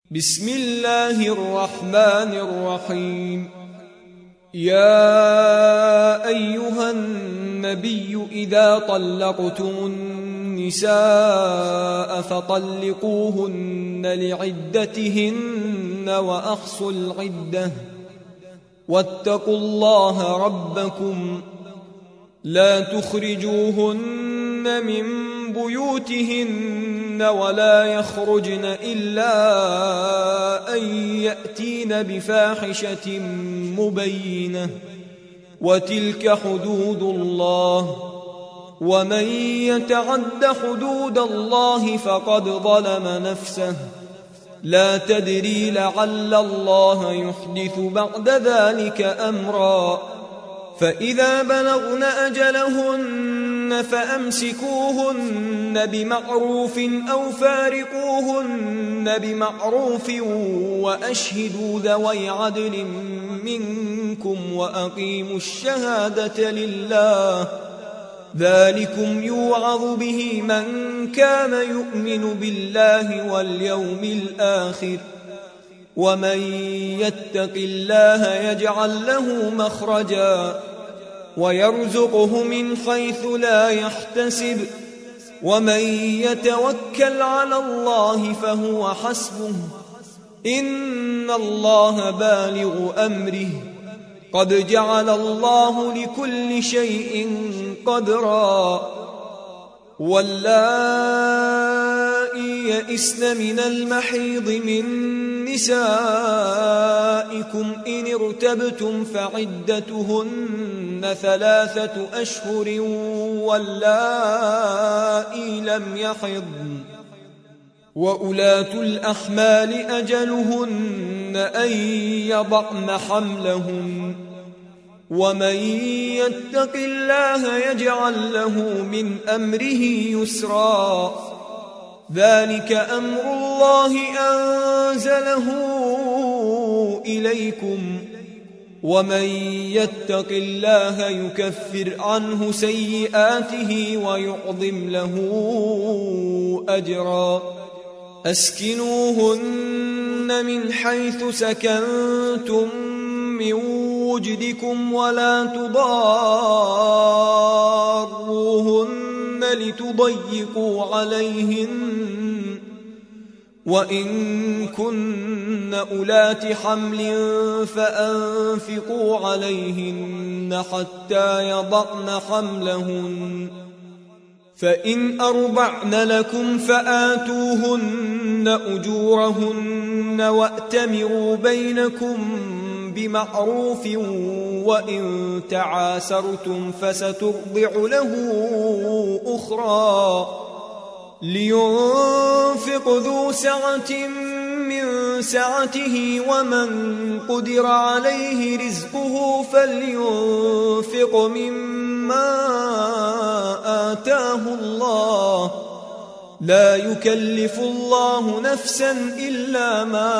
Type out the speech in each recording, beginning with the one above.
بسم الله الرحمن الرحيم. يا أيها النبي إذا طلقتم النساء فطلقوهن لعدتهن وأحصوا العدة واتقوا الله ربكم لا تخرجوهن من بيوتهن ولا يخرجن إلا أن يأتين بفاحشة مبينة وتلك حدود الله ومن يتعد حدود الله فقد ظلم نفسه لا تدري لعل الله يحدث بعد ذلك أمرا فإذا بلغن أجلهن فأمسكوهن بمعروف أو فارقوهن بمعروف وأشهدوا ذوي عدل منكم وأقيموا الشهادة لله ذلكم يوعظ به من كان يؤمن بالله واليوم الآخر ومن يتق الله يجعل له مخرجا ويرزقه من حيث لا يحتسب ومن يتوكل على الله فهو حسبه إن الله بالغ أمره قد جعل الله لكل شيء قدرا واللائي يئسن من المحيض من نسائكم إن ارتبتم فعدتهن 3 أشهر واللائي لم يحضن وأولاة الأحمال أجلهن أن يضعن حملهن ومن يتق الله يجعل له من أمره يسرا ذلك أمر الله أنزله إليكم ومن يتق الله يكفر عنه سيئاته ويعظم له أجرا أسكنوهن من حيث سكنتم من وجدكم ولا تضاروهن لتضيقوا عليهن وإن كن أولات حمل فأنفقوا عليهن حتى يضعن حملهن فإن أرضعن لكم فآتوهن أجورهن وأتمروا بينكم بمعروف وإن تعاسرتم فسترضع له أخرى لينفق ذو سعة من سعته ومن قدر عليه رزقه فلينفق مما آتاه الله لا يكلف الله نفسا إلا ما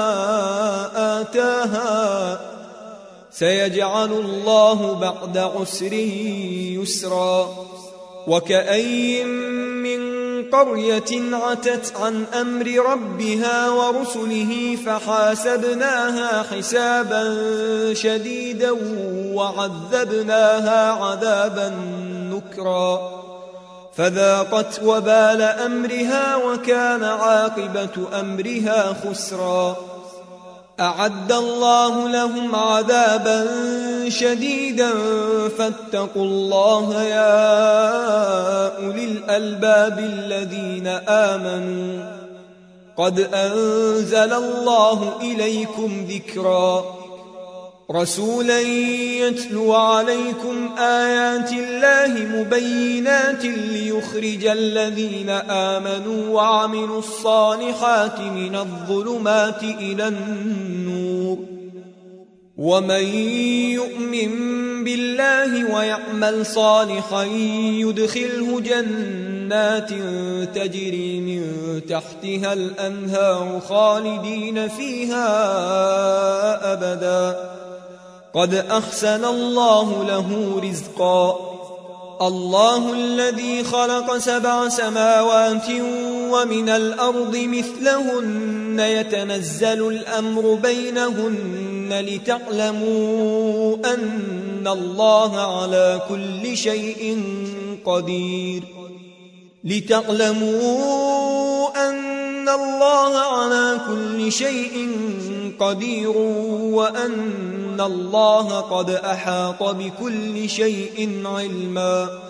آتاها سيجعل الله بعد عسر يسرا وكأي من قرية عتت عن أمر ربها ورسله فحاسبناها حسابا شديدا وعذبناها عذابا نكرا فذاقت وبال أمرها وكان عاقبة أمرها خسرا أعد الله لهم عذابا شديدا فاتقوا الله يا أولي الألباب الذين آمنوا قد أنزل الله إليكم ذكرا رسولا يتلو عليكم آيات الله مبينات ليخرج الذين آمنوا وعملوا الصالحات من الظلمات إلى النور ومن يؤمن بالله ويعمل صالحا يدخله جنات تجري من تحتها الأنهار خالدين فيها أبدا قد أحسن الله له رزقا الله الذي خلق 7 سماوات ومن الأرض مثلهن يتنزل الأمر بينهن لتعلموا أن الله على كل شيء قدير وأن الله قد أحاط بكل شيء علما